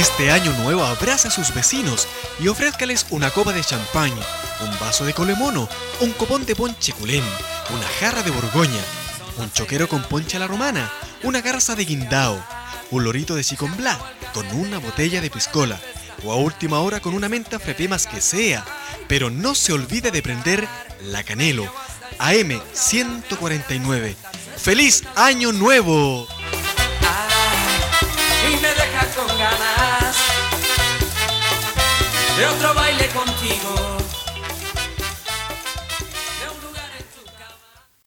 Este año nuevo abraza a sus vecinos y ofrézcales una copa de champán, un vaso de colemono, un copón de ponche culén, una jarra de borgoña, un choquero con ponche a la romana, una garza de guindao, un lorito de chiconblá con una botella de piscola o a última hora con una menta frappé más que sea. Pero no se olvide de prender la Canelo AM 149. ¡Feliz Año Nuevo! Y me deja con ganas de otro baile contigo.